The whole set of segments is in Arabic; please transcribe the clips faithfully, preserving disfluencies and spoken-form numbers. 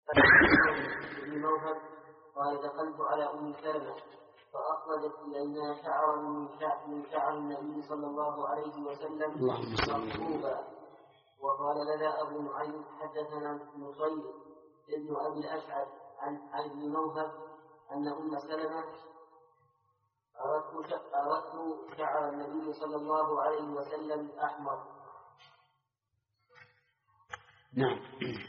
ابن موهب قال دخلت على أم سلمة فأخرجت إلينا شعرا من شعر, من شعر النبي صلى الله عليه وسلم مخطوبا. وقال لنا أبو نعيم حدثنا نصير ابن أبي الأشعث عن ابن موهب أن أم سلمة أردت شعر النبي صلى الله عليه وسلم أحمر. نعم.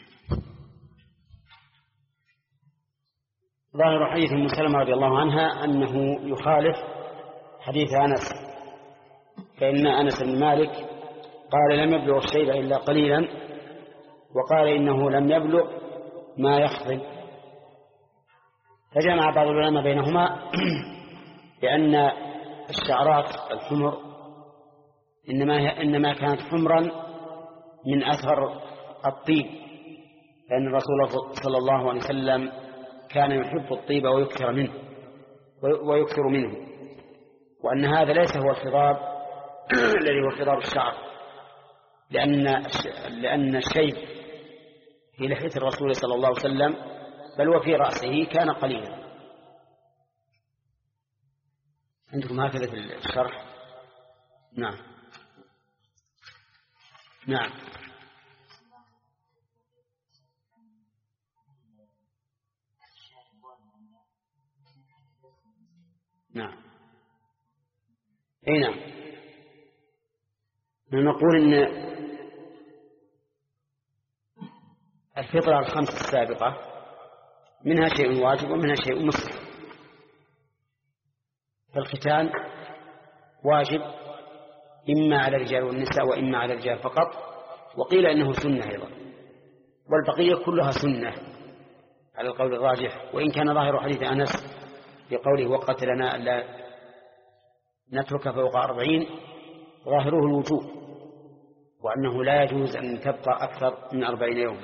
ظاهر حديث أم سلمة رضي الله عنها أنه يخالف حديث أنس، فإن أنس بن مالك قال لم يبلغ الشيب إلا قليلا، وقال إنه لم يبلغ ما يخضب. فجمع بعض العلماء بينهما لأن الشعرات الحمر إنما, إنما كانت حمرا من أثر الطيب، لأن الرسول صلى الله عليه وسلم كان يحب الطيب ويكثر منه ويكثر منه وأن هذا ليس هو الخضاب الذي هو خضاب الشعر، لأن لأن الشيب في لحية الرسول صلى الله عليه وسلم بل وفي رأسه كان قليلا. عندكم هكذا في الشرح؟ نعم نعم نعم أي نعم. نقول إن الفطرة الخمس السابقة منها شيء واجب ومنها شيء مستحب. فالختان واجب إما على الرجال والنساء وإما على الرجال فقط، وقيل إنه سنة أيضا، والبقية كلها سنة على القول الراجح، وإن كان ظاهر حديث أنس بقوله وقت لنا ألا نترك فوق أربعين ظاهره الوجوب، وأنه لا يجوز أن تبقى أكثر من أربعين يوما.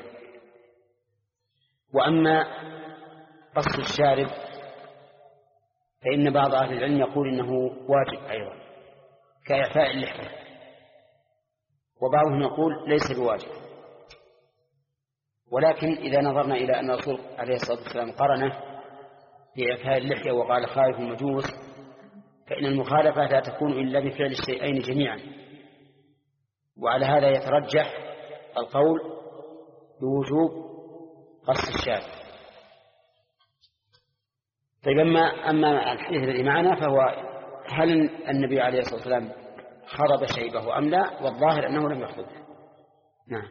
وأما قص الشارب فإن بعض أهل العلم يقول إنه واجب أيضا كإعفاء اللحية، وبعضهم يقول ليس بواجب. ولكن إذا نظرنا إلى أن الرسول عليه الصلاة والسلام قرنه بإعفاء اللحية وقال خالف المجوس، فإن المخالفة لا تكون إلا بفعل الشيئين جميعا، وعلى هذا يترجح القول بوجوب قص الشارب. طيب أما, أما الحديث الذي معنا فهو هل النبي عليه الصلاة والسلام خضب شيبه أم لا، والظاهر أنه لم يخضب. نعم.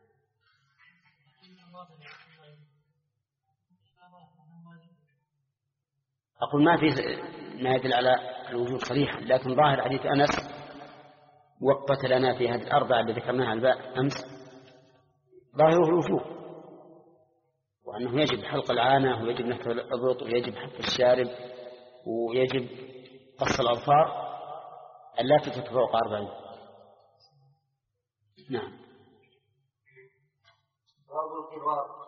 أقول ما في ما يدل على الوجوب صريحا، لكن ظاهر حديث أنس وقت لنا في هذه الأربعة التي ذكرناها الباء أمس ظاهره الوجوب، وأنه يجب حلق العانة ويجب نحت الأبط ويجب حلق الشارب ويجب قص الأظفار ألا تترك فوق أربعين. نعم. باب القراء.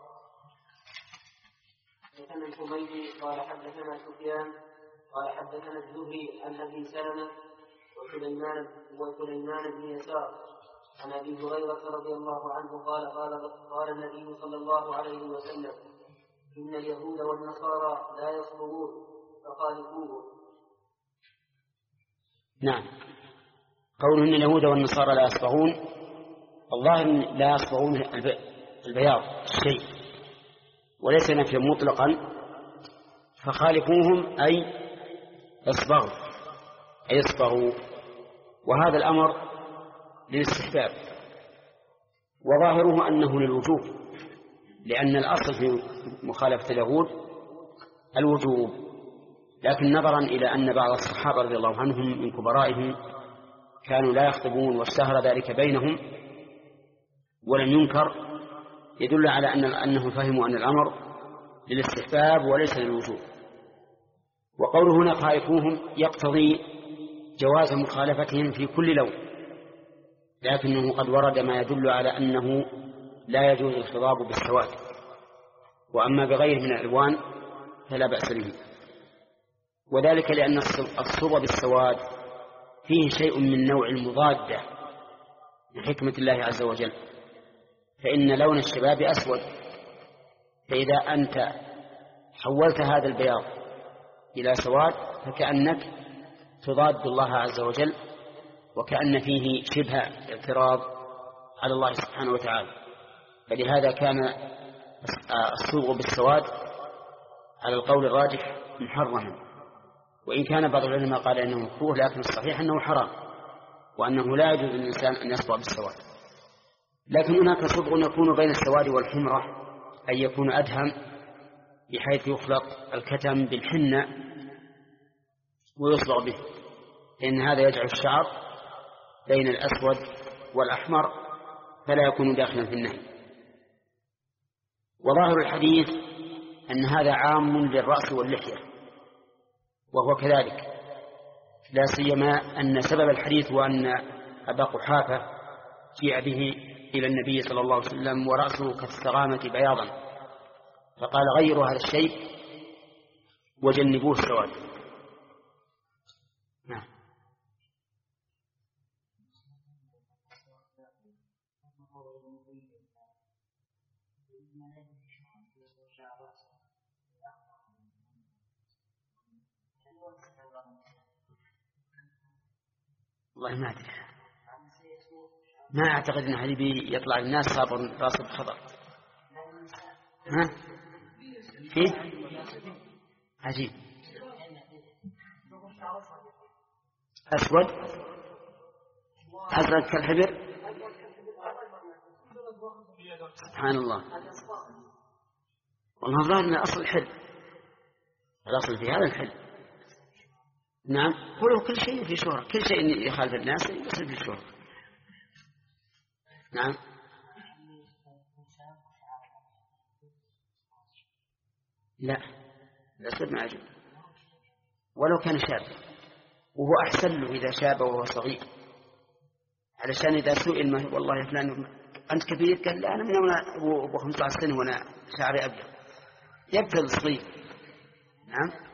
حدثنا الحميدي قال حدثنا سفيان قال حدثنا الزهري عن أبي سلمة وسليمان وسليمان بن يسار عن أبي هريرة رضي الله عنه قال قال قال النبي صلى الله عليه وسلم إن اليهود والنصارى لا يصبرون فخالفوهم. نعم. قول إن اليهود والنصارى لا يصبغون، الظاهر لا يصبغون البياض الشيء وليس نفيا مطلقا، فخالفوهم أي اصبغوا أي اصبغوا، وهذا الأمر للاستحباب، وظاهره أنه للوجوب، لأن الأصل في مخالفة اليهود الوجوب، لكن نظرا إلى أن بعض الصحابة رضي الله عنهم من كبرائهم كانوا لا يخطبون واشتهر ذلك بينهم ولم ينكر، يدل على أن أنهم فهموا أن الأمر للاستحباب وليس للوجوب. وقوله هنا خالفوهم يقتضي جواز مخالفتهم في كل لون، لكنه قد ورد ما يدل على أنه لا يجوز الخضاب بالسواد، وأما بغيره من الألوان فلا بأس به، وذلك لأن الصبغ بالسواد فيه شيء من نوع المضادة لحكمة الله عز وجل، فإن لون الشباب أسود فإذا أنت حولت هذا البياض إلى سواد فكأنك تضاد الله عز وجل، وكأن فيه شبه اعتراض على الله سبحانه وتعالى. فلهذا كان الصبغ بالسواد على القول الراجح محرما، وإن كان بعض العلماء قال إنه مكروه، لكن الصحيح أنه حرام، وأنه لا يجوز للإنسان أن يصبغ بالسواد. لكن هناك صبغ يكون بين السواد والحمرة، أي يكون أدهم بحيث يخلط الكتم بالحنة ويصبغ به، لأن هذا يجعل الشعر بين الأسود والأحمر فلا يكون داخلا في النهي. وظاهر الحديث أن هذا عام للرأس واللحية، وهو كذلك، لا سيما أن سبب الحديث هو أن أبا قحافة جيء به إلى النبي صلى الله عليه وسلم ورأسه كالسغامة بياضا، فقال غيروا هذا الشيء وجنبوه السواد. نعم. والله ما أدري، ما أعتقد أن هذه يطلع الناس صابر راس بخضر. ها؟ كيف؟ عجيب. أسود أزرق كالحبر. سبحان الله. والله ظاهر أن أصل الحل، الأصل في هذا الحل. نعم، ولو كل شيء في شهرة، كل شيء يخالف الناس يصير في شهرة. نعم. لا، الأسود ما أجل، ولو كان شاب، وهو أحسن له إذا شاب وهو صغير، علشان إذا سئل ما والله يا فلان أنت كبير، قال لا أنا من يوم أبو خمسة عشر سنة وأنا شعري أبيض، يبتل صغير. نعم.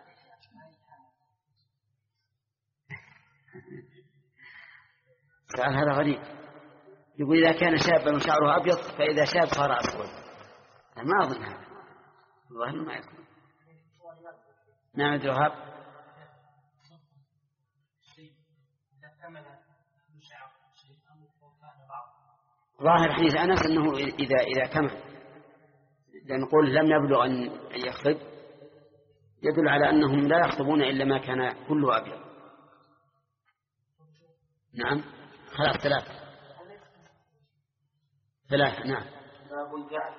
سأل هذا غريب، يقول إذا كان شابا وشعره أبيض فإذا شاب صار أسود. ما أظن هذا، والله ما يكون. نعم عبد الوهاب. ظاهر حديث أنس أنه إذا إذا كمل، لنقول لم يبلغ أن يخطب، يدل على أنهم لا يخطبون إلا ما كان كله أبيض. نعم. خلاص ثلاثة ثلاثة. نعم. باب الجعل.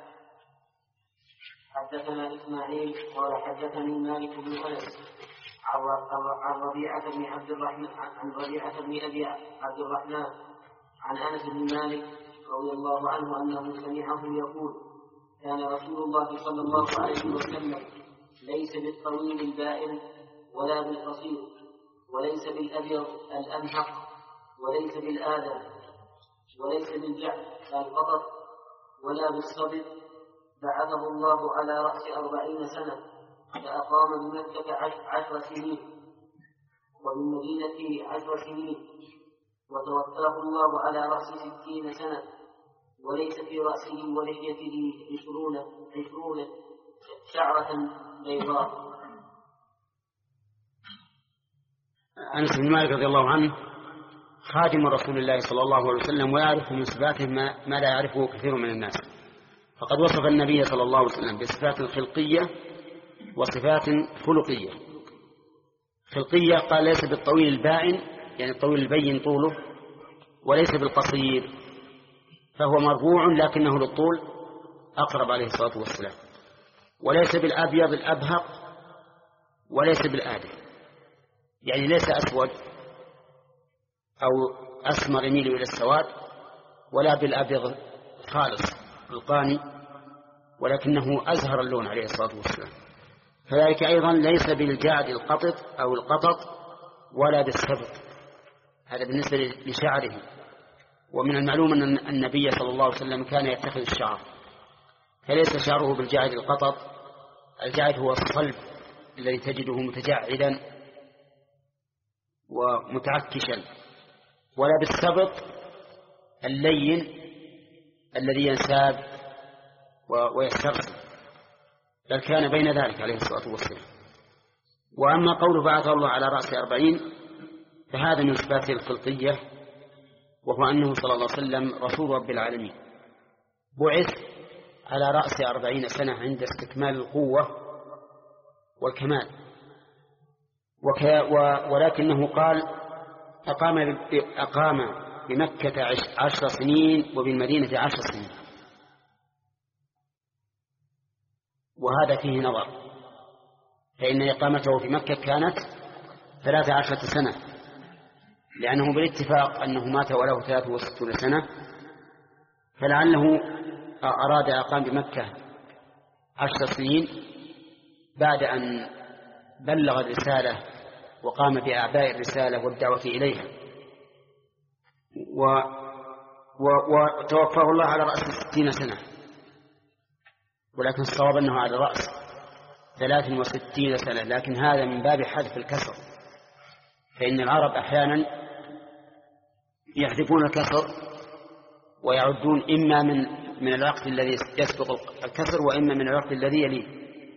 حدثنا إسماعيل قال حدثني مالك بن أنس عن ربيعة بن عبد الرحمن عن ربيعة بن أبي عبد الرحمن عن أنس بن مالك رضي الله عنه أنه سمعه يقول: كان رسول الله صلى الله عليه وسلم ليس بالطويل البائن ولا بالقصير، وليس بالأبيض الأمحق، وليس بالآدم، وليس بالجعد القطط، ولا بالصبر، بعثه الله على رأس أربعين سنة، فأقام بمكة عشر سنين وبالمدينة عشر سنين، وتوفاه الله على رأس ستين سنة، وليس في رأسه ولحيته عشرون عشرون شعرة بيضاء. أنس بن مالك رضي الله عنه خادم رسول الله صلى الله عليه وسلم، ويعرف من صفاته ما, ما لا يعرفه كثير من الناس، فقد وصف النبي صلى الله عليه وسلم بصفات خلقية وصفات خلقية. خلقية قال ليس بالطويل البائن، يعني الطويل البين طوله، وليس بالقصير فهو مرفوع لكنه للطول أقرب عليه الصلاة والسلام، وليس بالأبيض الأبهق، وليس بالآدم، يعني ليس أسود أو أسمر يميل إلى السواد، ولا بالأبيض خالص القاني، ولكنه أزهر اللون عليه الصلاة والسلام. كذلك أيضا ليس بالجعد القطط أو القطط، ولا بالسبط، هذا بالنسبة لشعره. ومن المعلوم أن النبي صلى الله عليه وسلم كان يتخذ الشعر، فليس شعره بالجعد القطط، الجعد هو الصلب الذي تجده متجعدا ومتعكشا، ولا بالسبط اللين الذي ينساب ويسترسل. بل كان بين ذلك عليه الصلاة والسلام. وأما قوله بعث الله على رأس أربعين فهذا من صفاته الخلقية، وهو أنه صلى الله عليه وسلم رسول رب العالمين، بعث على رأس أربعين سنة عند استكمال القوة والكمال. وك... و... ولكنه قال أقام, ب... أقام بمكة عش... عشر سنين وبالمدينة عشر سنين، وهذا فيه نظر، فإن إقامته في مكة كانت ثلاث عشرة سنة، لأنه بالاتفاق أنه مات وله ثلاث وستون سنة، فلعله أراد أقام بمكة عشر سنين بعد أن بلغ الرسالة وقام بأعباء الرسالة والدعوة إليها، و... و... وتوفاه الله على رأس ستين سنة، ولكن الصواب أنه على رأس ثلاث وستين سنة، لكن هذا من باب حذف الكسر، فإن العرب أحيانا يحذفون الكسر ويعدون إما من من الوقت الذي يسبق الكسر وإما من الوقت الذي يليه،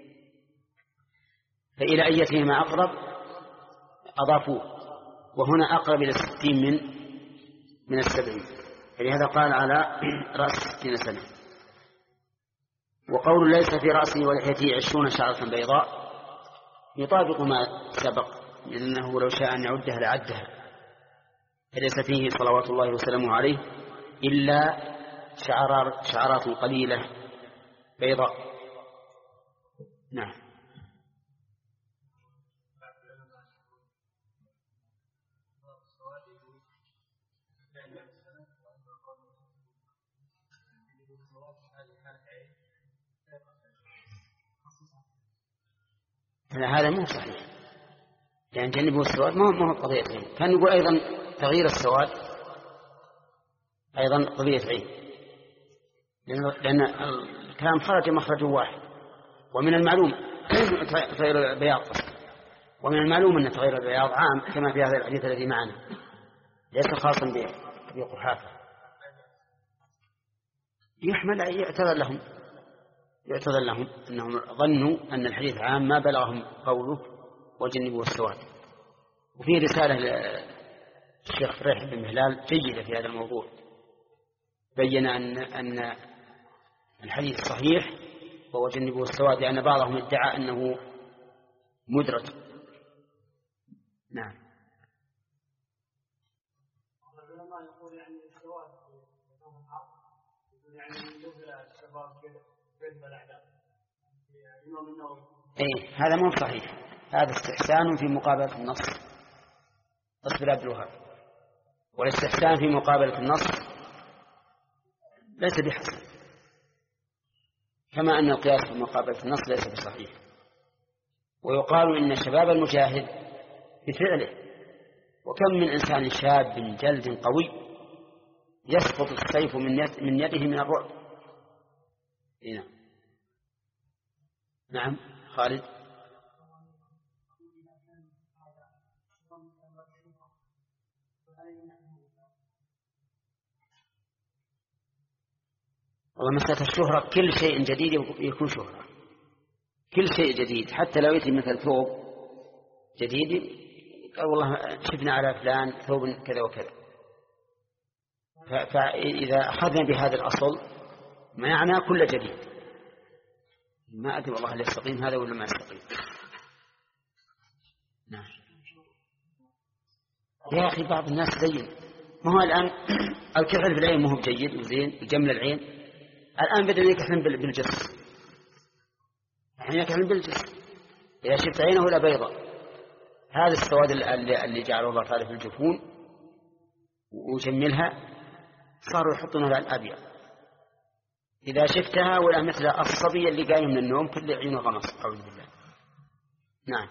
فإلى أيتهما أقرب أضافوه، وهنا أقرب إلى الستين من من السبعين، فلهذا قال على رأس ستين سنة. وقول ليس في رأسه ولحيته عشرون شعرة بيضاء يطابق ما سبق، لأنه لو شاء أن يعدها لعدها، فليس فيه صلوات الله وسلامه عليه إلا شعرات, شعرات قليلة بيضاء. نعم. هذا مو صحيح، لأن جنبه السواد ما هو قضية عين. كان يقول أيضا تغيير السواد أيضا قضية عين، لأن الكلام خرج مخرج واحد، ومن المعلوم تغيير البياض، ومن المعلوم أن تغيير البياض عام كما في هذا الحديث الذي معنا، ليس خاصا بقحافة. يحمل يعتذر لهم يعتذر لهم أنهم ظنوا أن الحديث عام ما بلغهم قوله وجنبوا السواد. وفي رسالة للشيخ فريح بن مهلال جيدة في هذا الموضوع، بين أن أن الحديث صحيح وجنبوا السواد، لأن بعضهم ادعى أنه مدرج. نعم. ايه هذا مو صحيح، هذا استحسان في مقابلة النص. اصبر عبد الوهاب. والاستحسان في مقابلة النص ليس بحسن، كما أن القياس في مقابلة النص ليس بصحيح. ويقال إن شباب المجاهد بفعله، وكم من إنسان شاب جلد قوي يسقط السيف من يد من يده من الرعب. هنا. نعم خالد. والله مسألة الشهرة كل شيء جديد يكون شهرة، كل شيء جديد، حتى لو يأتي مثل ثوب جديد قال والله شفنا على فلان ثوب كذا وكذا، فإذا أخذنا بهذا الأصل ما يعني كل جديد. ما أدري والله هل يستقيم هذا ولا ما يستقيم. نعم. يا أخي بعض الناس زين، ما هو الآن الكحل في العين ما هو جيد وزين وجمل العين، الآن بدأ يكحلن بالجس، الحين يكحلن بالجس، إذا شفت عينه ولا بيضة. هذا السواد اللي, اللي جعله الله تعالى في الجفون وجملها صاروا يحطونها على الأبيض، إذا شفتها ولا مثل الصبي اللي قايم من النوم كل عينه غمص. أعوذ بالله. نعم.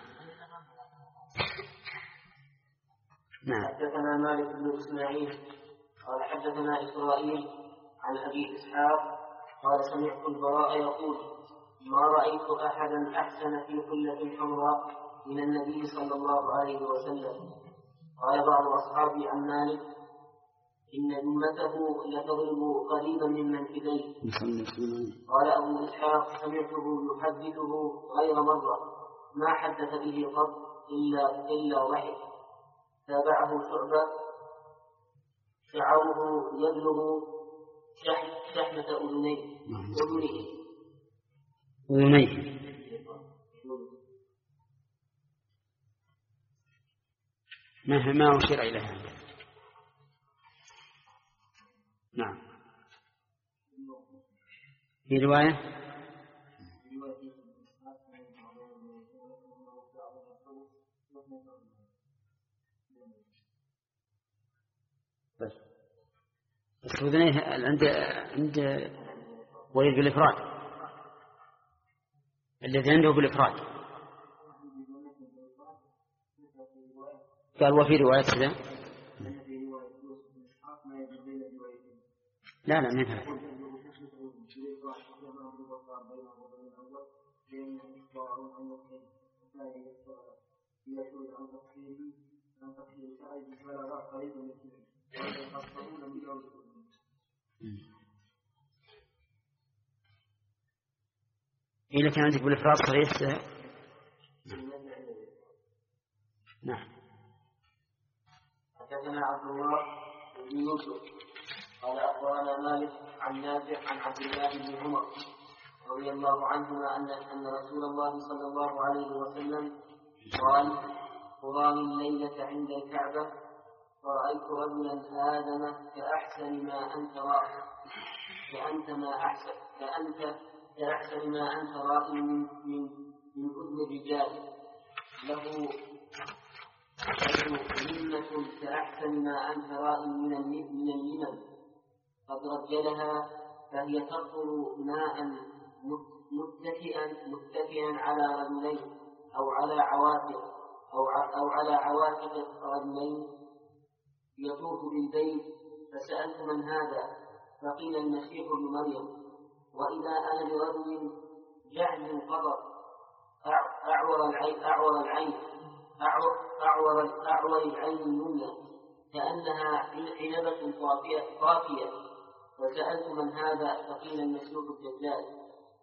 نعم. حدثنا مالك بن إسماعيل قال حدثنا إسرائيل عن أبي إسحاق قال سمعت البراء يقول ما رأيت أحدا أحسن في حلة حمراء من النبي صلى الله عليه وسلم. قال بعض أصحابي عن مالك إن ذمته لتضرب قريبا من منكبيه. قال أبو إسحاق سمعته يحدثه غير مرة ما حدث به قط إلا إلا وحي. تابعه شعبة شعره يبلغ شحمة أذنيه أذنيه ما ما أشير إليها. نعم. في رواية بس بس أذنيه عند عند وليد بالإفراد الذي عنده بالإفراد قال وفي رواية كذا. لا لا منها إذا كان عندك بالإفراد صحيح. نعم. حدثنا عبد الله بن يوسف قال أخبرنا مالك عن نافع عن عبد الله بن عمر رضي الله عنهما أن أن رسول الله صلى الله عليه وسلم قال قرام الليلة عند الكعبة فرأيت رجلا آدم كأحسن ما أنت رائع كأنت ما أحسن كأنت كأحسن ما أنت رائع من من من أذن الرجال له منة كأحسن ما أنت رائع من من اليمن قد رجلها فهي تقطر ماء متكئا متكئا على رجلين أو على عواتق أو أو على عواتق رجلين يطوف بالبيت. فسألت من هذا فقيل المسيح ابن مريم. وإذا أنا برجل جعل قبر أعور العين أعور العين أعور أعور العين اليمنى كأنها عنبة طافية طافية. وسألت من هذا فقيل المسيح الدجال.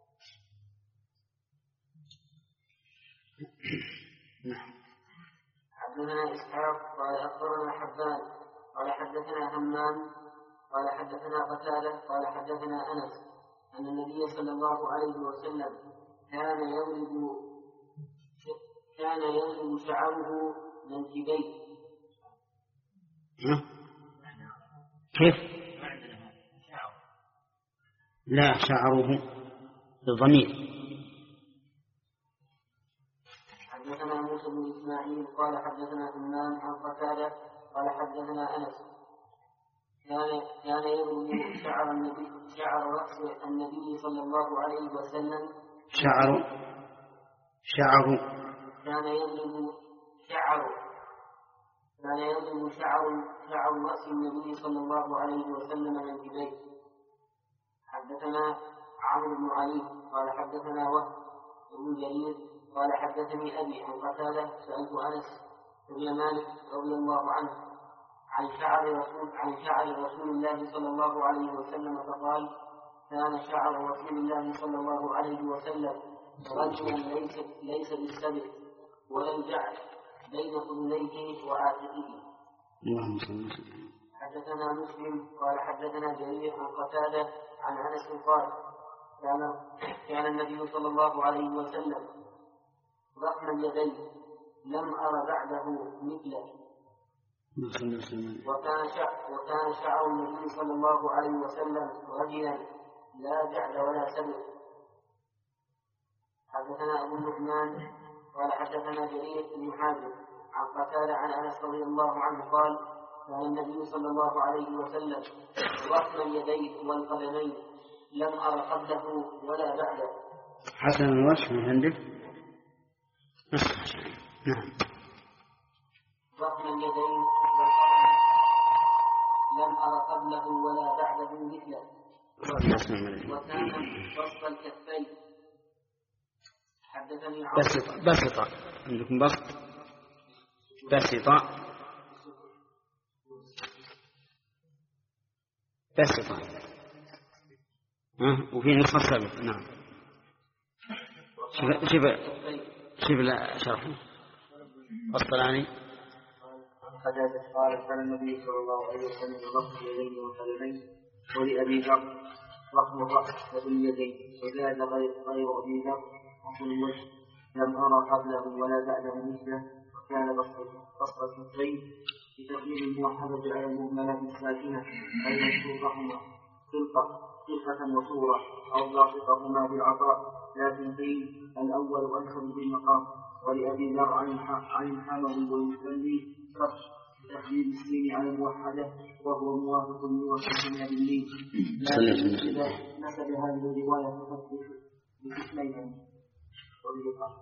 حدثنا إسحاق قال أخبرنا حبان قال حدثنا همام قال حدثنا قتادة قال حدثنا أنس أن النبي صلى الله عليه وسلم كان يضرب كان يضرب شعره منكبيه. كيف؟ لا شعره بالضمير. حدثنا موسى بن إسماعيل قال حدثنا همام عن قتادة قال حدثنا أنس كان كان يضرب شعر النبي شعر رأس النبي صلى الله عليه وسلم شعر شعر كان يضرب شعر كان يضرب شعر شعر رأس النبي صلى الله عليه وسلم منكبيه. حدثنا عمرو بن علي قال حدثنا وهب بن جرير قال حدثني أبي عن قتادة سألت أنس بن مالك رضي الله عنه عن شعر رسول عن شعر رسول الله صلى الله عليه وسلم فقال كان شعر رسول الله صلى الله عليه وسلم رجلا ليس ليس بالسبع ولم جعل بين أذنيه وعاتقه. حدثنا مسلم قال حدثنا جرير عن قتادة عن أنس قال كان كان النبي صلى الله عليه وسلم ضخم اليدين لم أر بعده مثله. وكان شعر وكان شعر النبي صلى الله عليه وسلم رجلا لا جعل ولا سبع. حدثنا أبو النعمان قال حدثنا جرير بن حازم عن قتادة عن أنس رضي الله عنه قال كان النبي صلى الله عليه وسلم ضخم اليدين والقدمين لم أر قبله ولا بعده. حسن الوجه من عندك. نعم. ضخم اليدين والقدمين لم أر قبله ولا بعده مثله. وكان بسط الكفين. حدثني بسط بسط عندكم بسط بسط بس طيب. ها وفي نسخة سابقة. نعم. شوف شوف شوف لا شرح الصلاني. قتادة قال كان النبي صلى الله عليه وسلم يغسل يديه والقدمين ولأبي ذر رحم الرأس وباليدين وزاد غير غير أبي ذر رحم الوجه لم أرى قبله ولا بعده مثله وكان بسط الكفين بتقليل الموحدة على المهملة الساكنة أي مشروطهما خلقة صفة وصورة أو ضابطهما بالعطاء لكن قيل الأول أنسب بالمقام ولأبي ذر عن الحموي والمسلي صف تقليل السين على الموحدة وهو موافق لوصفنا بالليل لكن نسب هذه الرواية فقط باسمين وبالقاء.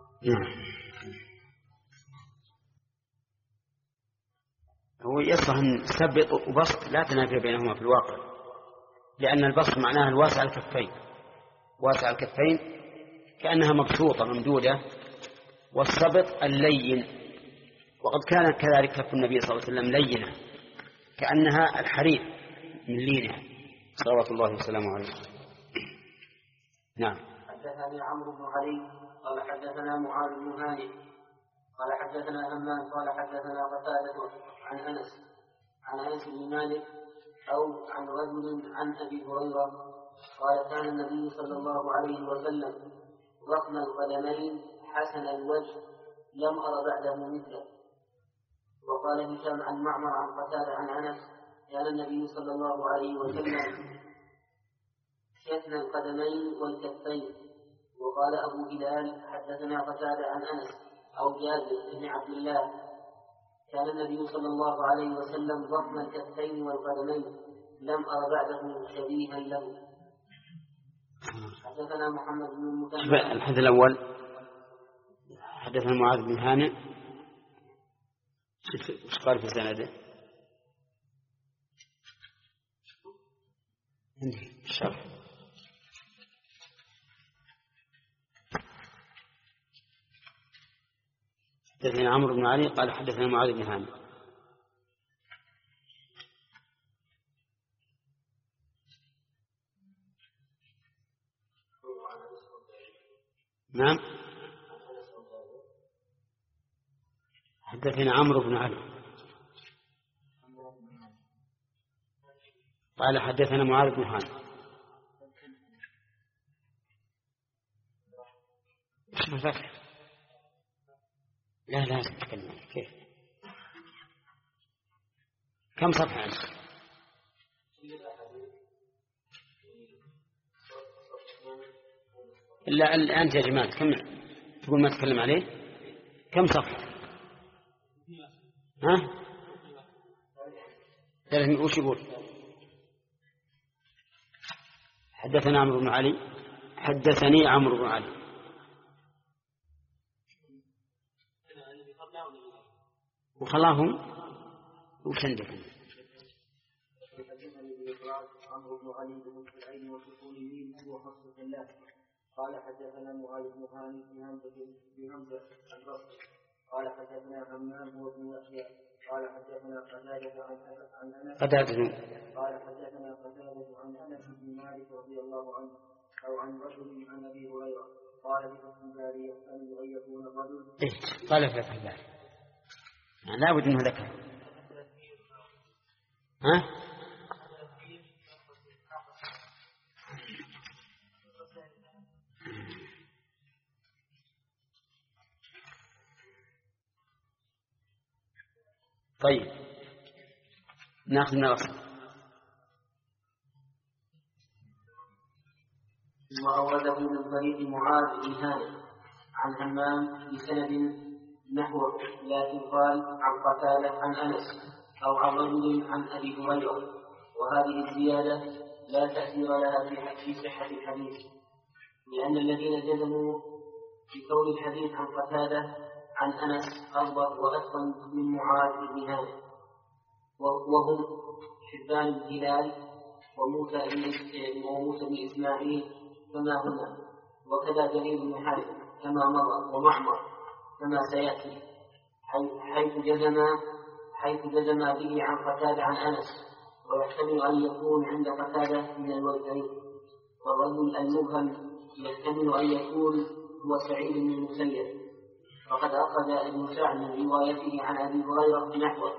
هو يصح أن سبط وبسط لا تنافي بينهما في الواقع، لأن البسط معناها الواسع الكفين، واسع الكفين كأنها مبسوطة ممدودة، والسبط اللين، وقد كان كذلك كف النبي صلى الله عليه وسلم لينة كأنها الحرير من لينها صلوات الله وسلامه عليه. نعم. حدثني عمرو بن علي قال حدثنا معاذ بن هانئ قال حدثنا همام قال حدثنا قتادة عن أنس عن أنس بن مالك أو عن رجل عن أبي هريرة قال كان النبي صلى الله عليه وسلم ضخم القدمين حسن الوجه لم أر بعده مثله. وقال هشام عن معمر عن قتادة عن أنس كان النبي صلى الله عليه وسلم شثن القدمين والكفين. وقال أبو هلال حدثنا قتادة عن أنس أو جابر بن عبد الله كان النبي صلى الله عليه وسلم ضخم الكفين والقدمين لم أر بعده شبيها له. حدثنا محمد بن المثنى. الحديث الأول حدثنا معاذ بن هانئ ايش قال في سنده؟ الشرح حدثنا عمرو بن علي قال حدثنا معاذ بن هانئ. نعم. حدثنا عمرو بن علي قال حدثنا معاذ بن هانئ. ايش مفكر؟ لا لازم تتكلم. كيف؟ كم صفحة أنت؟ إلا أنت يا جماعة كم تقول ما تتكلم عليه؟ كم صفحة؟ ها؟ ثلاثمائة. وش يقول؟ حدثنا عمرو بن علي حدثني عمرو بن علي وخلاهم وش عندكم؟ عمرو بن علي بن العين وسكون الميم وحفص الله قال حدثنا معاذ بن هانئ بهمزة البصري قال حدثنا همام هو بن يحيى قال حدثنا قتادة عن أنس قال حدثنا قتادة عن أنس بن مالك رضي الله عنه أو عن رجل عن أبي هريرة قال بفتح الباري أن يكون الرجل إيه قال في فتح الباري لا بد منه ذكر. ها؟ طيب ناخذ من الأصل. وأورده من طريق معاذ بن هانئ عن همام بسند نحوه لكن قال عن قتادة عن أنس أو عن رجل عن أبي هريرة. وهذه الزيادة لا تأثير لها في صحة الحديث لأن الذين جزموا بكون الحديث عن قتادة عن أنس أضبط وأتقن من معاذ بن هانئ وهم حبان الهلال وموسى بن إسماعيل كما هنا وكذا جرير بن حارث كما مضى ومعمر كما سيأتي حيث جزم حيث جزم به عن قتادة عن أنس ويحتمل أن يكون عند قتادة من الوجهين. والرجل المبهم يحتمل أن يكون هو سعيد بن المسيب، وقد أخذ ابن سعد من روايته عن أبي هريرة نحوه.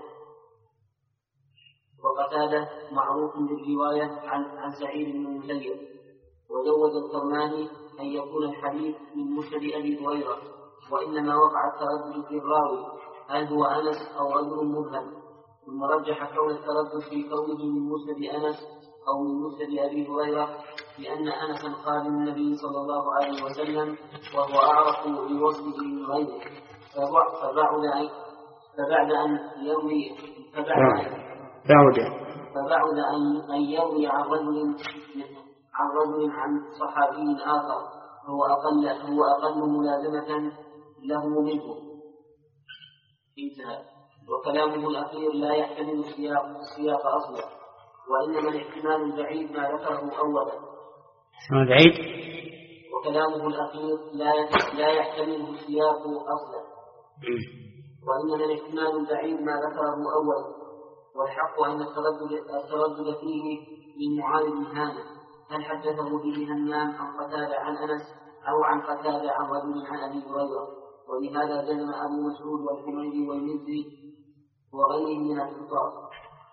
وقتادة معروف بالرواية عن, عن سعيد بن المسيب. وجوز الكرماني أن يكون الحديث من مسند أبي هريرة، وإنما وقع التردد في الراوي هل هو أنس أو رجل مبهم، ثم رجح كون التردد في كونه من مسند أنس أو من مسند أبي هريرة لأن أنسا قال النبي صلى الله عليه وسلم وهو أعرف بوصفه من غيره، فبعد فبعد أن يروي فبعد فبعد أن يروي عن رجل عن رجل عن صحابي آخر هو أقل هو أقل ملازمة له منه. انتهى. وكلامه الأخير لا يحتمل السياق السياق أصلا، وإنما الاحتمال البعيد ما ذكره أولا. البعيد وكلامه الأخير لا لا يحتمل السياق أصلا، وإنما الاحتمال البعيد ما ذكره أولا. والحق أن التردد التردد فيه من معاذ بن هانئ هل حدثه به همام عن قتادة عن أنس أو عن قتادة عن رجل عن أبي هريرة، ولهذا جزم أبو مسعود والحميدي والمزي وغيره من الكتاب.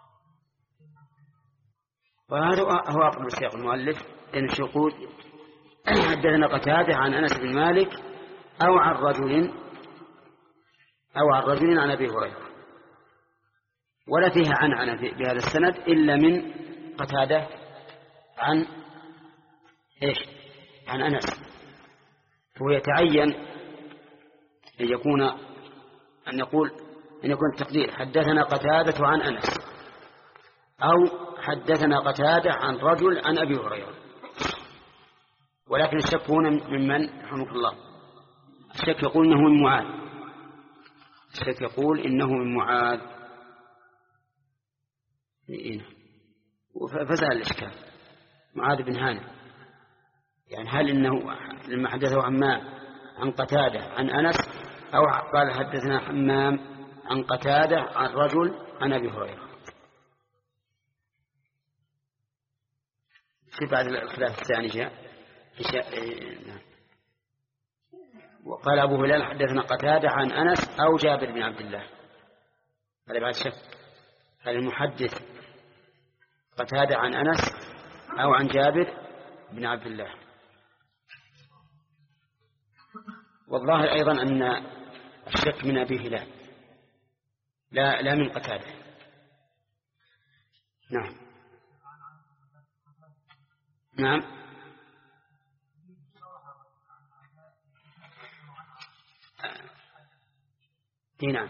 وهذا هو أقرب السياق المؤلف إن الشقود حدثنا قتادة عن أنس بن مالك أو عن رجل أو عن رجل عن أبي هريرة، ولا فيها عنعنة بهذا السند إلا من قتادة عن إيش عن أنس. فهو يتعين أن يكون أن يقول أن يكون التقدير حدثنا قتادة عن أنس أو حدثنا قتادة عن رجل عن أبي هريرة. ولكن الشك هنا ممن رحمك الله؟ الشك يقول إنه من معاذ الشك يقول إنه من معاذ فزال الإشكال. معاذ بن هانئ يعني هل إنه لما حدثه حمام عن قتادة عن أنس أو قال حدثنا حمام عن قتادة عن رجل عن أبي هريرة؟ في بعد الخلاف الثاني جاء وقال أبو هلال حدثنا قتادة عن أنس أو جابر بن عبد الله. هذا بعد شك هل المحدث قتادة عن أنس أو عن جابر بن عبد الله. والله أيضا أن الشك من أبي هلال لا لا من قتادة. نعم نعم نعم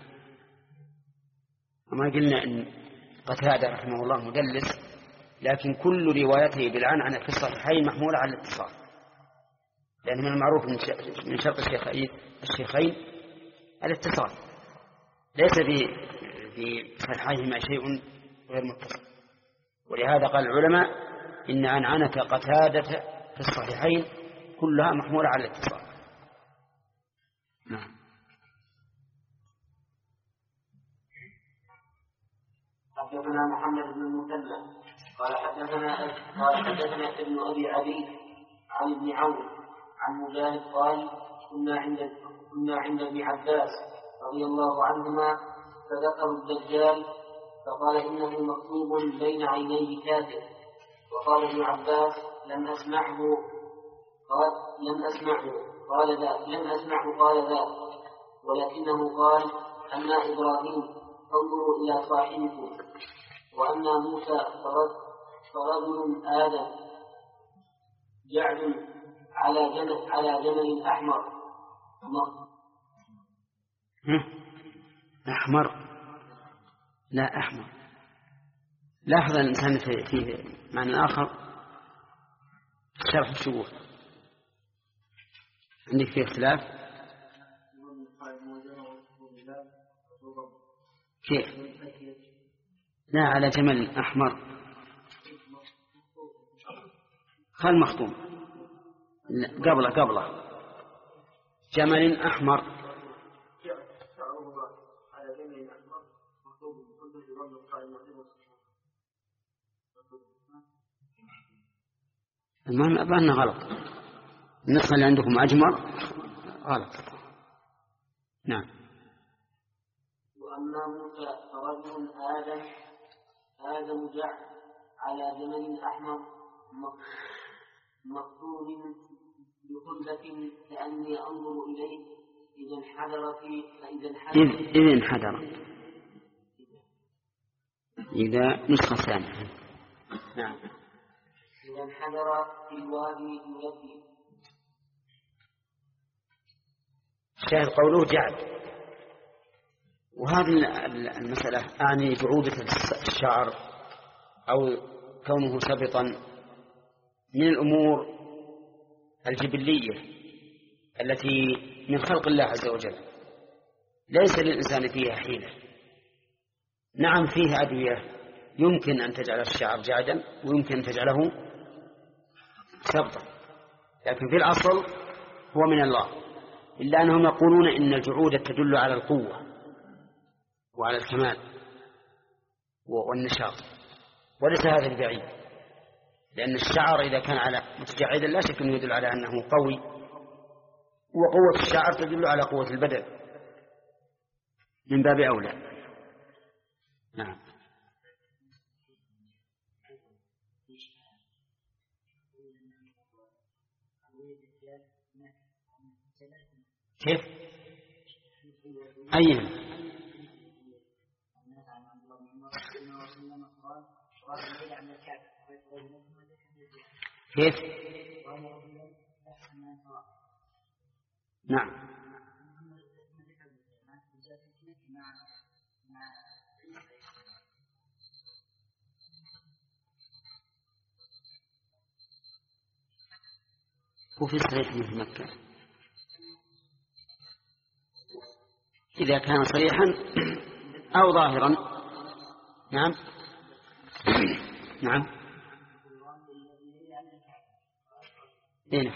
وما قلنا أن قتادة رحمه الله مدلس، لكن كل روايته بالعنعنة في الصحيحين محمولة على الاتصال، لأن من المعروف من شرط الشيخين الاتصال، ليس في صحيحيهما شيء غير متصل. ولهذا قال العلماء إن عنعنة قتادة في الصحيحين كلها محمولة على الاتصال. نعم. حدثنا محمد بن المثنى قال حدثنا قال حدثنا ابن أبي عبيد عن ابن عون عن مجاهد قال كنا عند كنا عند ابن عباس رضي الله عنهما فذكروا الدجال فقال إنه مكتوب بين عينيه كافر، وقال ابن عباس لم أسمعه قال لم أسمعه قال ذا لم أسمعه قال ذا ولكنه قال أما إبراهيم انظروا إلى صاحبكم، وأما موسى فرجل آدم جعل على جمل على جمل أحمر أحمر لا أحمر. لاحظ الإنسان في في معنى آخر شرح الشبوه عندك فيه اختلاف كيف؟ لا على جمل أحمر خل مخطوم قبله قبله جمل أحمر المهم أبانا غلط، النسخة اللي عندكم أجمر غلط. نعم. وأما موسى فرجل آدم آدم جعل على جمل أحمر مقطوم بخلة كأني أنظر إليه إذا انحدر في فإذا انحدر إذا انحدر إذا نسخة ثانية. نعم. إذا انحدر في الوادي يلبي. شاهد قوله جعل. وهذه المسألة أعني جعودة الشعر أو كونه سبطا من الأمور الجبلية التي من خلق الله عز وجل، ليس للإنسان فيها حيلة. نعم فيه أدوية يمكن أن تجعل الشعر جعدا ويمكن أن تجعله سبطا، لكن في الأصل هو من الله، إلا أنهم يقولون إن الجعودة تدل على القوة وعلى الكمال والنشاط، وليس هذا البعيد، لأن الشعر إذا كان على متجعدا لا شك أنه يدل على أنه قوي، وقوة الشعر تدل على قوة البدن من باب أولى. نعم. كيف؟ أين؟ كيف؟ نعم. وفي صريح مثل مكة إذا كان صريحا أو ظاهرا. نعم. نعم. هنا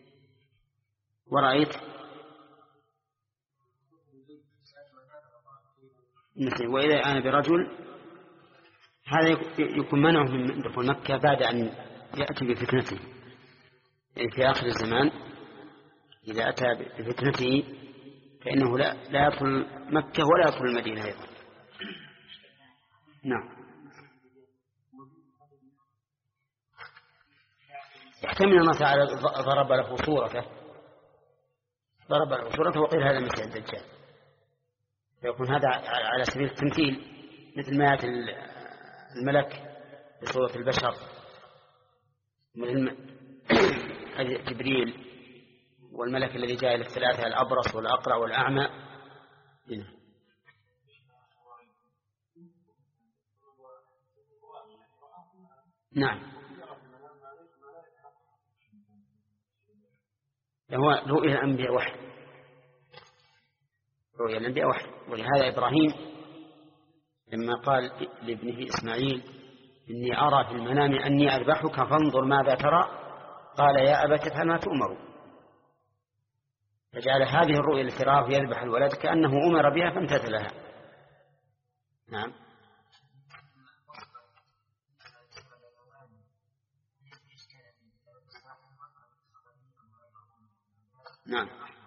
ورأيت مثل وإذا أنا برجل، هذا يكون منعه من دخول مكة بعد أن يأتي بفتنته، يعني في آخر الزمان إذا أتى بفتنته فإنه لا, لا يدخل مكة ولا يدخل المدينة أيضا. نعم. يحتمل أن تعالى ضرب له صورته ضرب له صورته وقيل هذا مثل الدجال، يكون هذا على سبيل التمثيل، مثل ما يأتي الملك بصورة البشر مثل جبريل والملك الذي جاء إلى الثلاثة الأبرص والأقرع والأعمى. نعم. هو رؤيا الأنبياء وحي، رؤيا الأنبياء وحي. ولهذا إبراهيم لما قال لابنه إسماعيل إني أرى في المنام أني أذبحك فانظر ماذا ترى، قال يا أبت افعل ما تؤمر، فجعل هذه الرؤيا التي رآه يذبح الولد كأنه أمر بها فامتثل لها. نعم. نعم.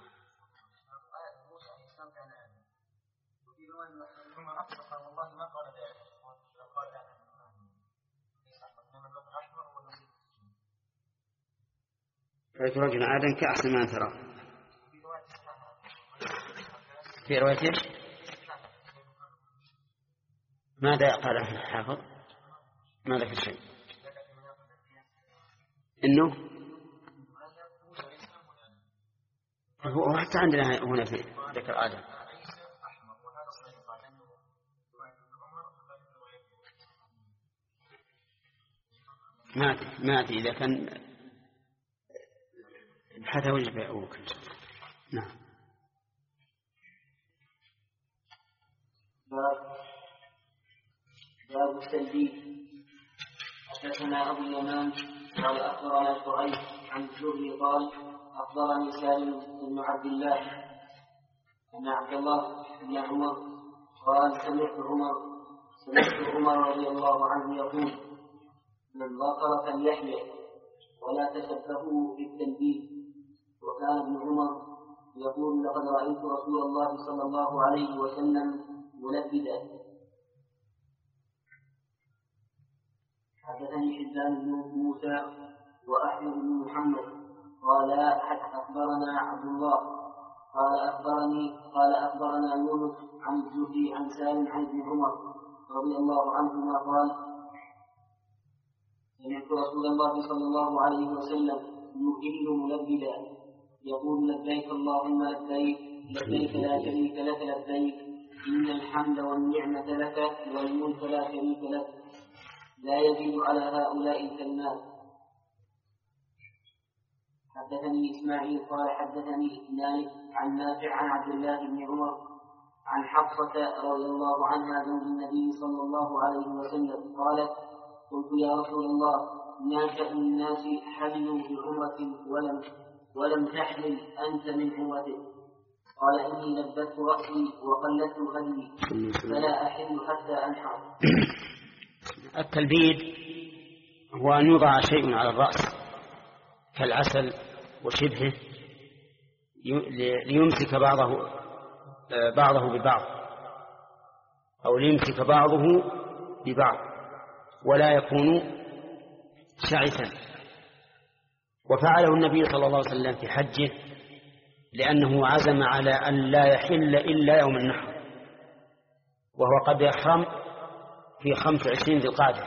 رأيت رجل عادا كأحسن ما ترى. في رواية ايش؟ ماذا قال أهل الحافظ؟ ما ذكر شيء إنه هو حتى عندنا هنا في ذكر آدم. ما ما أدري إذا كان حتى وجب أوك. نعم. باب التلبيس. حدثنا أبو اليمان قال أخبرنا شعيب عن الزهري قال أخبرني سالم بن عبد الله أن عبد الله بن عمر قال سمعت عمر سمعت عمر رضي الله عنه يقول من ذكر فليحلق ولا تشبهوا بالتلبيس. وكان ابن عمر يقول لقد رأيت رسول الله صلى الله عليه وسلم ملبدا. حدثني حبان بن موسى وأحمد بن محمد قال أخبرنا عبد الله قال أخبرني قال أخبرنا يونس عن الزهري عن سالم عن ابن عمر رضي الله عنهما قال سمعت رسول الله صلى الله عليه وسلم يهل ملبدا يقول لبيك اللهم لبيك لبيك لا شريك لك لبيك إن الحمد والنعمة لك والملك لا شريك لك لا يزيد على هؤلاء الكلمات. حدثني إسماعيل قال حدثني مالك عن نافع عن عبد الله بن عمر عن حفصة رضي الله عنها زوج النبي صلى الله عليه وسلم قالت قلت يا رسول الله ما شأن الناس حلوا بعمرة ولم ولم تحلل أنت من عمرته؟ قال إني لبست رأسي وقلدت هدي فلا أحل حتى أنحر. التلبيد هو أن يوضع شيء على الرأس كالعسل وشبهه ليمسك بعضه بعضه ببعض أو ليمسك بعضه ببعض ولا يكون شعثا. وفعله النبي صلى الله عليه وسلم في حجه لأنه عزم على أن لا يحل إلا يوم النحر، وهو قد يحرم في خمس وعشرين ذي القعدة،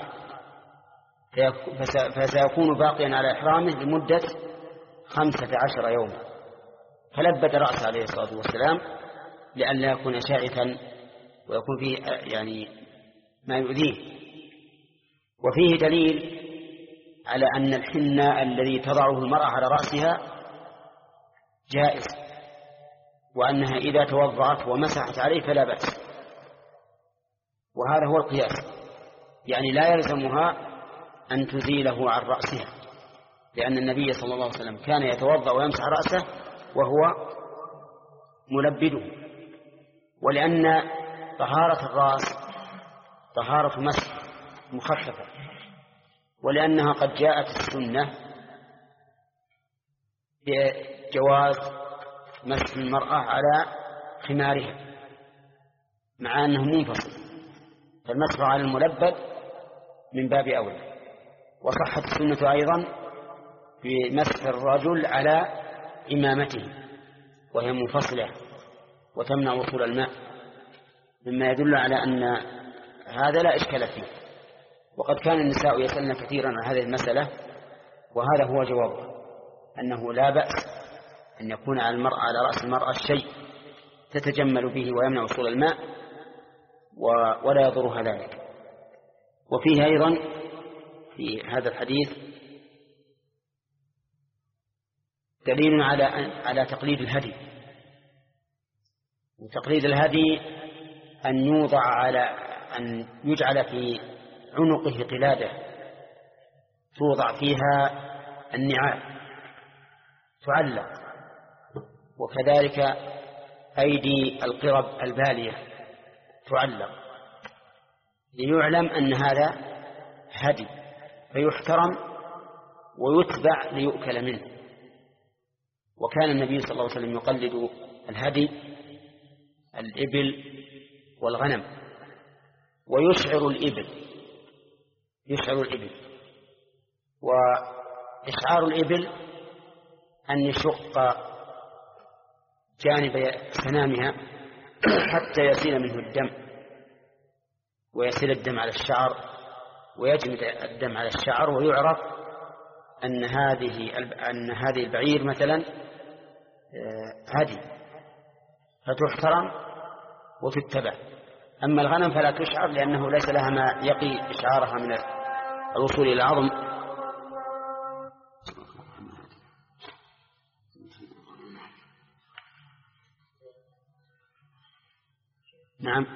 فسيكون باقيا على إحرامه لمدة خمسة عشر يوما، فلبد رأسه عليه الصلاة والسلام لأن لا يكون شاعثا ويكون فيه يعني ما يؤذيه. وفيه دليل على أن الحنة الذي تضعه المرأة على رأسها جائز، وأنها إذا توضعت ومسحت عليه فلا بأس، وهذا هو القياس، يعني لا يلزمها أن تزيله عن رأسها، لأن النبي صلى الله عليه وسلم كان يتوضأ ويمسح رأسه وهو ملبده، ولأن طهارة الرأس طهارة مسح مخففة، ولأنها قد جاءت السنة بجواز مسح المرأة على خمارها مع أنه منفصل، فالمسح على الملبد من باب أولى. وصحت السنة أيضا في مسح الرجل على إمامته وهي منفصلة وتمنع وصول الماء، مما يدل على أن هذا لا إشكال فيه. وقد كان النساء يسألن كثيرا عن هذه المسألة، وهذا هو جوابه، أنه لا بأس أن يكون على المرأة على رأس المرأة شيء تتجمل به ويمنع وصول الماء ولا يضرها ذلك. وفيه أيضا في هذا الحديث دليل على على تقليد الهدي. وتقليد الهدي أن يوضع على أن يجعل في عنقه قلادة توضع فيها النعال تعلق، وكذلك أيدي القرب البالية تعلق، ليعلم أن هذا هدي فيحترم ويتبع ليؤكل منه. وكان النبي صلى الله عليه وسلم يقلد الهدي الإبل والغنم، ويشعر الإبل يشعر الإبل وإشعار الإبل أن يشق جانب سنامها حتى يسيل منه الدم، ويسيل الدم على الشعر ويجمد الدم على الشعر، ويعرف أن هذه أن هذه البعير مثلا هدي فتحترم وتتبع. أما الغنم فلا تشعر لأنه ليس لها ما يقي إشعارها من الوصول إلى العظم. نعم.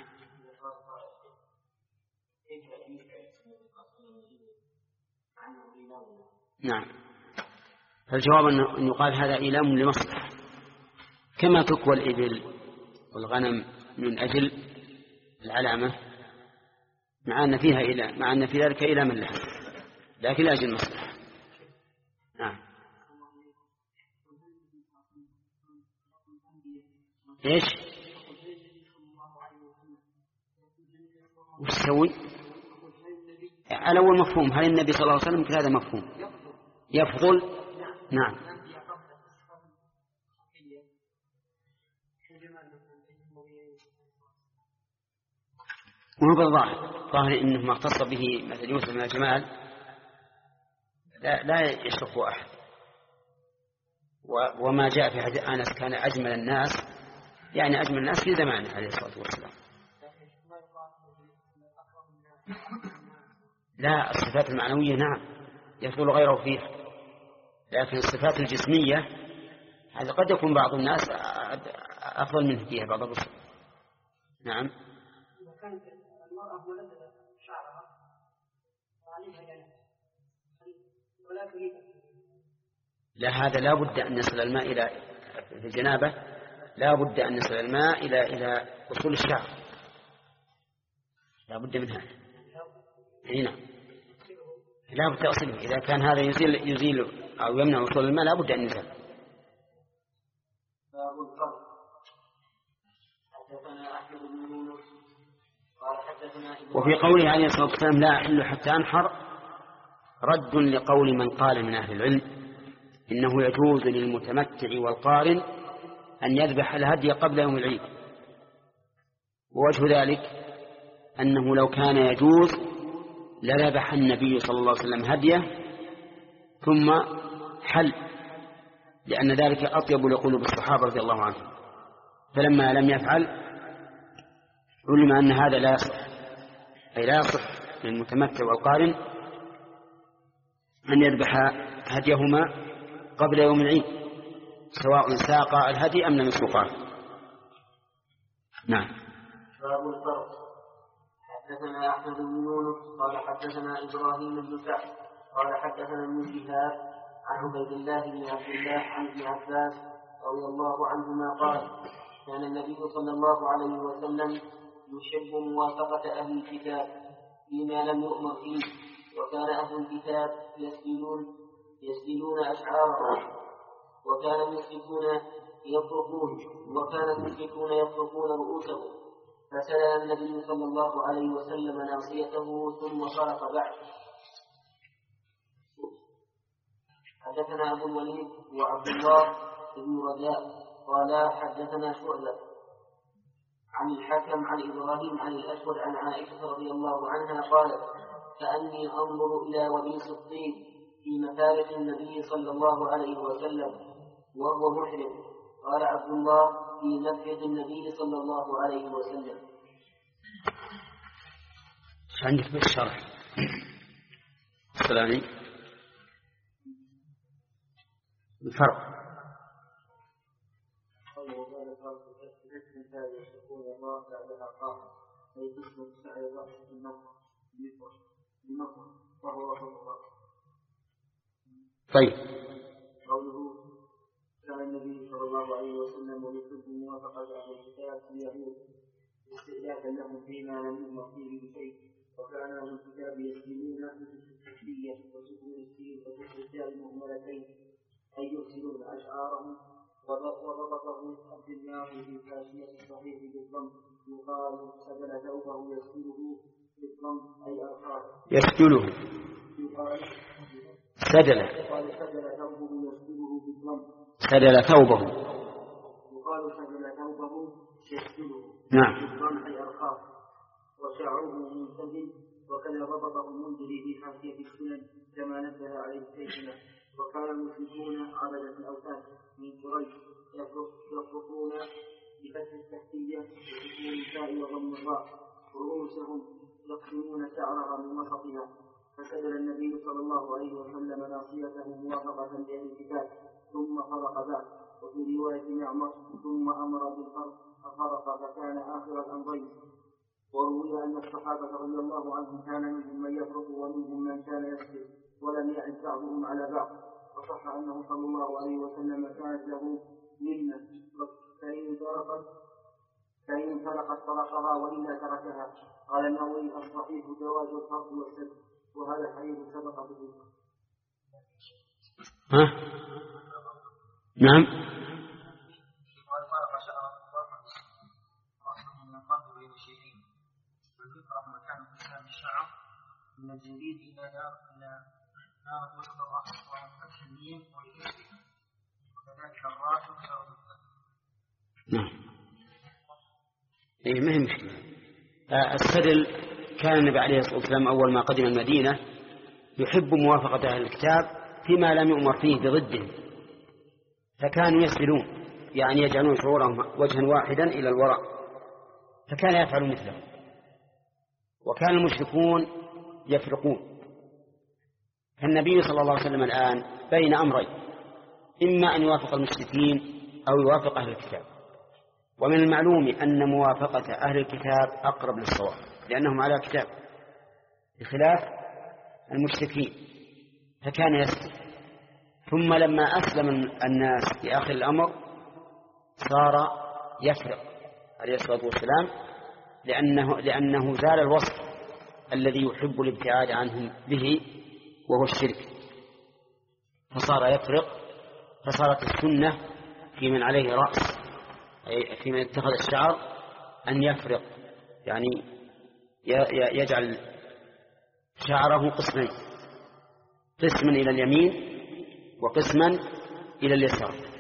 نعم، فالجواب أن يقال هذا إيلام لمصلحة، كما تكوى الإبل والغنم من أجل العلامة، مع أن فيها إيلام، مع أن في ذلك إيلاما لها، لكن لأجل المصلحة. إيش وش يسوي؟ على أول مفهوم، هل النبي صلى الله عليه وسلم كهذا مفهوم يفضل؟ نعم. وهو بالظاهر ظاهر إنه ما اختص به مثل يوسف من الجمال لا, لا يشرك أحد. وما جاء في حديث أنس كان أجمل الناس، يعني أجمل الناس في زمانه عليه الصلاة والسلام. لا، الصفات المعنوية نعم يفضل غيره فيها، لكن الصفات الجسمية هذا قد يكون بعض الناس أفضل منه فيها بعض الرسل. نعم. لا، هذا لا بد أن يصل الماء إلى في الجنابة، لا بد أن يصل الماء إلى إلى وصول الشعر، لا بد منها. هنا لا بد أصله، إذا كان هذا يزيل يزيل أو يمنع وصول الماء لا بد أن يزال. وفي قوله عليه الصلاة والسلام لا أحل حتى أنحر رد لقول من قال من أهل العلم إنه يجوز للمتمتع والقارن أن يذبح الهدي قبل يوم العيد. ووجه ذلك أنه لو كان يجوز لذبح النبي صلى الله عليه وسلم هديه ثم حل، لأن ذلك أطيب لقلوب الصحابة رضي الله عنهم. فلما لم يفعل علم أن هذا لا يصح، أي لا يصح للمتمتع والقارن أن يذبح هديهما قبل يوم العيد سواء ساق الهدي أم لم يسوقه. نعم. باب الفرق. حدثنا أحمد بن يونس قال حدثنا إبراهيم بن سعد قال حدثنا ابن شهاب عن عبيد الله بن عبد الله عن ابن عباس رضي الله عنهما قال كان النبي صلى الله عليه وسلم يحب موافقة أهل الكتاب فيما لم يؤمر فيه، وكان أهل الكتاب يسجلون يسجلون أشعارهم، وكان المشركون يطرقون وكان المشركون يطرقون رؤوسهم، فسأل النبي صلى الله عليه وسلم ناصيته ثم فرق بعد. حدثنا أبو الوليد وعبد الله بن رجاء قال حدثنا شعبة عن الحكم عن إبراهيم عن الأسود عن عائشة رضي الله عنها قالت كأني أنظر إلى وبيس الطيب في مفارق النبي صلى الله عليه وسلم وهو محرم. قال عبد الله في مفرق النبي صلى الله عليه وسلم. عندك بالشرح السلامي الفرق طيب. قوله كان النبي صلى الله عليه وسلم يحب موافقة أهل الكتاب في اليهود استئذانا لهم فيما لم يؤمر فيه بشيء، وكان أهل الكتاب يسلمون التكفية وسكون السين وكفر التاء المهملتين أي يرسلون أشعارهم. وضبطه عبد الله في حاشية الصحيح بالضم يقال سجل ثوبه يسجله بالضم أي أرخاه يسجله يقال سجل يقال سجل ثوبه يسجله بالضم سجل ثوبه يقال سجل ثوبه يسجله نعم بالضم أي أرخاه وشعره منسجل. وكذا ضبطه المنذري في حاشية السنن كما نبه عليه سيدنا. وكان المشركون عبدة الأوثان من قريش يفرقون بفتح التحتية وسكون التاء وضم الراء رؤوسهم يقسمون شعرها من وسطها. فسجل النبي صلى الله عليه وسلم ناصيته موافقة لأهل الكتاب ثم فرق بعد. وفي رواية معمر ثم أمر بالفرق ففرق فكان آخر الأمرين. وروي أن الصحابة رضي الله عنهم كان منهم من يفرق ومنهم من كان يسجد ولم يعد بعضهم على بعض. وصح أنه صلى الله عليه وسلم كانت له منة فإن فرقت فإن فرقت فرقها وإلا تركها. قال النووي الصحيح جواز الفرق والسد، وهذا حديث سبق به. ها؟ نعم. وذكر مكان انتساب الشعر من الجديد إلى دار إلى دار وسط الرأس وفتح الميم والكسر وكذلك الراء وكسر الفتح. نعم. إيه ما هي مشكلة. آه السدل كان النبي عليه الصلاة والسلام أول ما قدم المدينة يحب موافقة أهل الكتاب فيما لم يؤمر فيه بضده، فكانوا يسدلون يعني يجعلون شعورهم وجها واحدا إلى الوراء، فكان يفعل مثله. وكان المشركون يفرقون. فالنبي صلى الله عليه وسلم الآن بين أمرين، إما أن يوافق المشركين أو يوافق أهل الكتاب. ومن المعلوم أن موافقة أهل الكتاب أقرب للصواب لأنهم على كتاب بخلاف المشركين، فكان يسلم. ثم لما أسلم الناس في آخر الأمر صار يفرق عليه الصلاة والسلام لأنه, لأنه زال الوصف الذي يحب الابتعاد عنهم به وهو الشرك، فصار يفرق. فصارت السنة في من عليه رأس أي في من اتخذ الشعر أن يفرق، يعني يجعل شعره قسمين، قسما إلى اليمين وقسما إلى اليسار.